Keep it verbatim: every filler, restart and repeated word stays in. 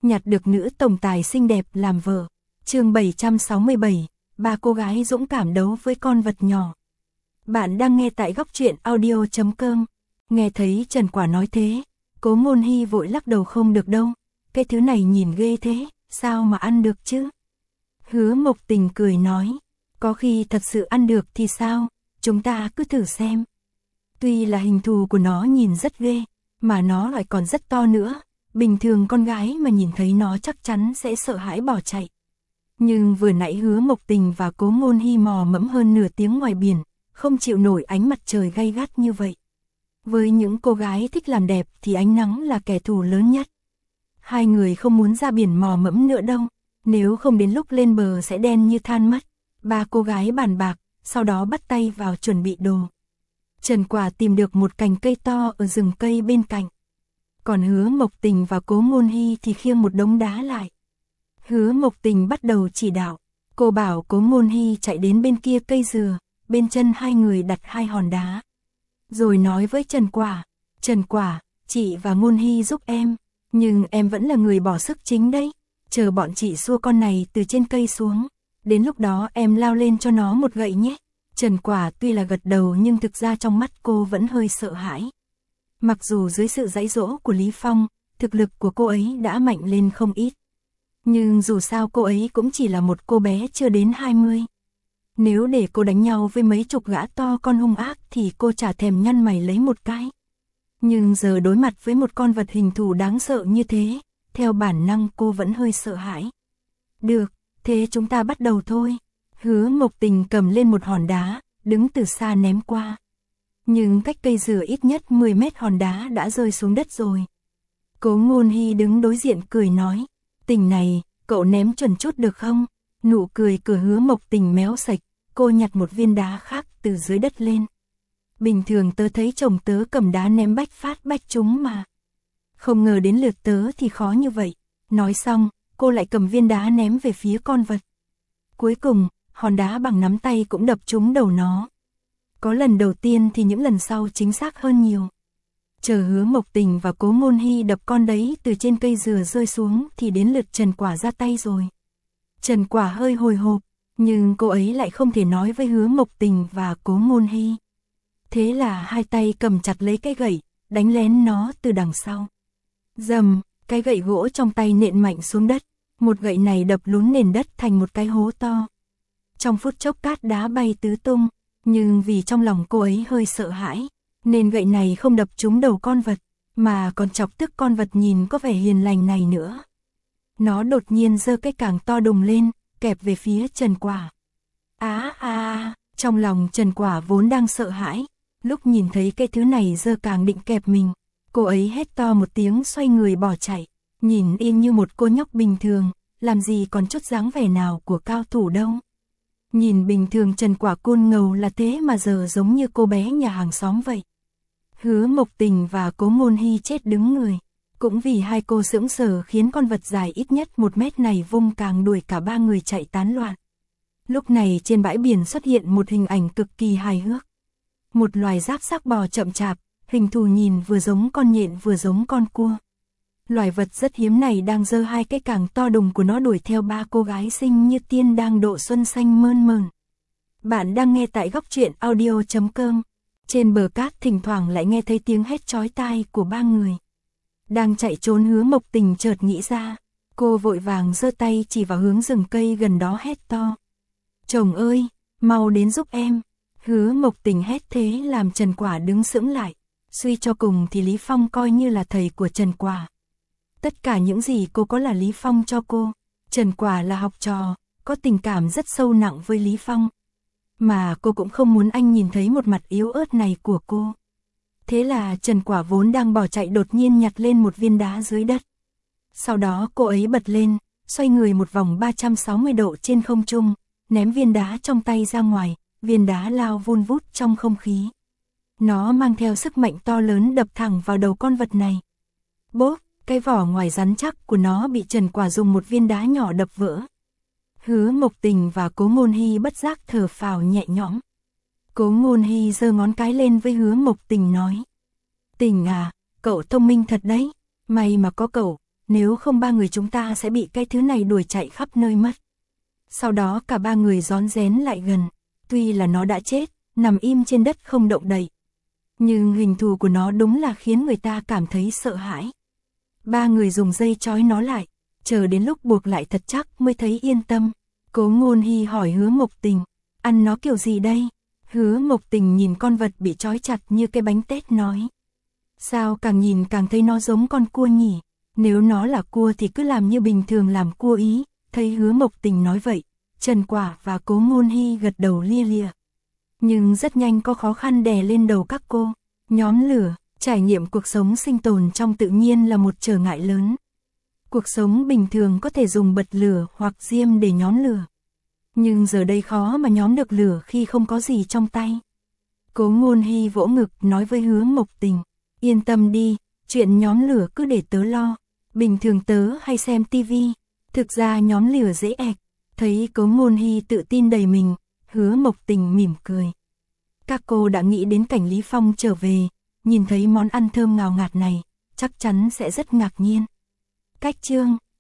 nhặt được nữ tổng tài xinh đẹp làm vợ. Chương bảy trăm sáu mươi bảy, ba cô gái dũng cảm đấu với con vật nhỏ. Bạn đang nghe tại góc truyện audio chấm com. Nghe thấy Trần Quả nói thế, Cố Ngôn Hy vội lắc đầu không được đâu, cái thứ này nhìn ghê thế, sao mà ăn được chứ? Hứa Mộc Tình cười nói, có khi thật sự ăn được thì sao, chúng ta cứ thử xem. Tuy là hình thù của nó nhìn rất ghê, mà nó lại còn rất to nữa, bình thường con gái mà nhìn thấy nó chắc chắn sẽ sợ hãi bỏ chạy. Nhưng vừa nãy Hứa Mộc Tình và Cố Ngôn Hy mò mẫm hơn nửa tiếng ngoài biển, không chịu nổi ánh mặt trời gay gắt như vậy. Với những cô gái thích làm đẹp thì ánh nắng là kẻ thù lớn nhất. Hai người không muốn ra biển mò mẫm nữa đâu, nếu không đến lúc lên bờ sẽ đen như than mất. Ba cô gái bàn bạc, sau đó bắt tay vào chuẩn bị đồ. Trần Quả tìm được một cành cây to ở rừng cây bên cạnh. Còn Hứa Mộc Tình và Cố Ngôn Hy thì khiêng một đống đá lại. Hứa Mộc Tình bắt đầu chỉ đạo, cô bảo Cố Ngôn Hy chạy đến bên kia cây dừa, bên chân hai người đặt hai hòn đá. Rồi nói với Trần Quả, Trần Quả, chị và Ngôn Hy giúp em, nhưng em vẫn là người bỏ sức chính đấy, chờ bọn chị xua con này từ trên cây xuống, đến lúc đó em lao lên cho nó một gậy nhé. Trần Quả tuy là gật đầu nhưng thực ra trong mắt cô vẫn hơi sợ hãi. Mặc dù dưới sự dạy dỗ của Lý Phong, thực lực của cô ấy đã mạnh lên không ít. Nhưng dù sao cô ấy cũng chỉ là một cô bé chưa đến hai mươi. Nếu để cô đánh nhau với mấy chục gã to con hung ác thì cô chả thèm nhăn mày lấy một cái. Nhưng giờ đối mặt với một con vật hình thù đáng sợ như thế, theo bản năng cô vẫn hơi sợ hãi. Được, thế chúng ta bắt đầu thôi. Hứa Mộc Tình cầm lên một hòn đá, đứng từ xa ném qua. Nhưng cách cây dừa ít nhất mười mét hòn đá đã rơi xuống đất rồi. Cố Ngôn Hy đứng đối diện cười nói, Tình này, cậu ném chuẩn chút được không? Nụ cười của Hứa Mộc Tình méo sạch, cô nhặt một viên đá khác từ dưới đất lên. Bình thường tớ thấy chồng tớ cầm đá ném bách phát bách trúng mà. Không ngờ đến lượt tớ thì khó như vậy. Nói xong, cô lại cầm viên đá ném về phía con vật. Cuối cùng, hòn đá bằng nắm tay cũng đập trúng đầu nó. Có lần đầu tiên thì những lần sau chính xác hơn nhiều. Chờ Hứa Mộc Tình và Cố Ngôn Hy đập con đấy từ trên cây dừa rơi xuống thì đến lượt Trần Quả ra tay rồi. Trần Quả hơi hồi hộp, nhưng cô ấy lại không thể nói với Hứa Mộc Tình và Cố Ngôn Hy. Thế là hai tay cầm chặt lấy cái gậy, đánh lén nó từ đằng sau. Dầm, cái gậy gỗ trong tay nện mạnh xuống đất, một gậy này đập lún nền đất thành một cái hố to. Trong phút chốc cát đá bay tứ tung, nhưng vì trong lòng cô ấy hơi sợ hãi, nên gậy này không đập trúng đầu con vật, mà còn chọc tức con vật nhìn có vẻ hiền lành này nữa. Nó đột nhiên giơ cái càng to đùng lên, kẹp về phía Trần Quả. Á à, trong lòng Trần Quả vốn đang sợ hãi, lúc nhìn thấy cái thứ này giơ càng định kẹp mình, cô ấy hét to một tiếng xoay người bỏ chạy, nhìn yên như một cô nhóc bình thường, làm gì còn chút dáng vẻ nào của cao thủ đâu. Nhìn bình thường Trần Quả côn ngầu là thế mà giờ giống như cô bé nhà hàng xóm vậy. Hứa Mộc Tình và Cố Ngôn Hy chết đứng người. Cũng vì hai cô sững sờ khiến con vật dài ít nhất một mét này vung càng đuổi cả ba người chạy tán loạn. Lúc này trên bãi biển xuất hiện một hình ảnh cực kỳ hài hước. Một loài giáp xác bò chậm chạp, hình thù nhìn vừa giống con nhện vừa giống con cua. Loài vật rất hiếm này đang giơ hai cái càng to đùng của nó đuổi theo ba cô gái xinh như tiên đang độ xuân xanh mơn mởn. Bạn đang nghe tại góc truyện audio chấm com. Trên bờ cát thỉnh thoảng lại nghe thấy tiếng hét chói tai của ba người. Đang chạy trốn Hứa Mộc Tình chợt nghĩ ra, cô vội vàng giơ tay chỉ vào hướng rừng cây gần đó hét to. Chồng ơi, mau đến giúp em. Hứa Mộc Tình hét thế làm Trần Quả đứng sững lại. Suy cho cùng thì Lý Phong coi như là thầy của Trần Quả. Tất cả những gì cô có là Lý Phong cho cô. Trần Quả là học trò, có tình cảm rất sâu nặng với Lý Phong. Mà cô cũng không muốn anh nhìn thấy một mặt yếu ớt này của cô. Thế là Trần Quả vốn đang bỏ chạy đột nhiên nhặt lên một viên đá dưới đất. Sau đó cô ấy bật lên, xoay người một vòng ba trăm sáu mươi độ trên không trung, ném viên đá trong tay ra ngoài, viên đá lao vun vút trong không khí. Nó mang theo sức mạnh to lớn đập thẳng vào đầu con vật này. Bốp, cái vỏ ngoài rắn chắc của nó bị Trần Quả dùng một viên đá nhỏ đập vỡ. Hứa Mộc Tình và Cố Ngôn Hy bất giác thở phào nhẹ nhõm. Cố Ngôn Hy giơ ngón cái lên với Hứa Mộc Tình nói. Tình à, cậu thông minh thật đấy, may mà có cậu, nếu không ba người chúng ta sẽ bị cái thứ này đuổi chạy khắp nơi mất. Sau đó cả ba người rón rén lại gần, tuy là nó đã chết, nằm im trên đất không động đậy. Nhưng hình thù của nó đúng là khiến người ta cảm thấy sợ hãi. Ba người dùng dây trói nó lại, chờ đến lúc buộc lại thật chắc mới thấy yên tâm. Cố Ngôn Hy hỏi Hứa Mộc Tình, ăn nó kiểu gì đây? Hứa Mộc Tình nhìn con vật bị trói chặt như cái bánh tét nói. Sao càng nhìn càng thấy nó giống con cua nhỉ? Nếu nó là cua thì cứ làm như bình thường làm cua ý. Thấy Hứa Mộc Tình nói vậy, Trần Quả và Cố Ngôn Hy gật đầu lia lịa. Nhưng rất nhanh có khó khăn đè lên đầu các cô. Nhóm lửa, trải nghiệm cuộc sống sinh tồn trong tự nhiên là một trở ngại lớn. Cuộc sống bình thường có thể dùng bật lửa hoặc diêm để nhóm lửa. Nhưng giờ đây khó mà nhóm được lửa khi không có gì trong tay. Cố Ngôn Hy vỗ ngực nói với Hứa Mộc Tình, yên tâm đi, chuyện nhóm lửa cứ để tớ lo. Bình thường tớ hay xem tivi, thực ra nhóm lửa dễ ẹc. Thấy Cố Ngôn Hy tự tin đầy mình, Hứa Mộc Tình mỉm cười. Các cô đã nghĩ đến cảnh Lý Phong trở về, nhìn thấy món ăn thơm ngào ngạt này, chắc chắn sẽ rất ngạc nhiên. Cách chương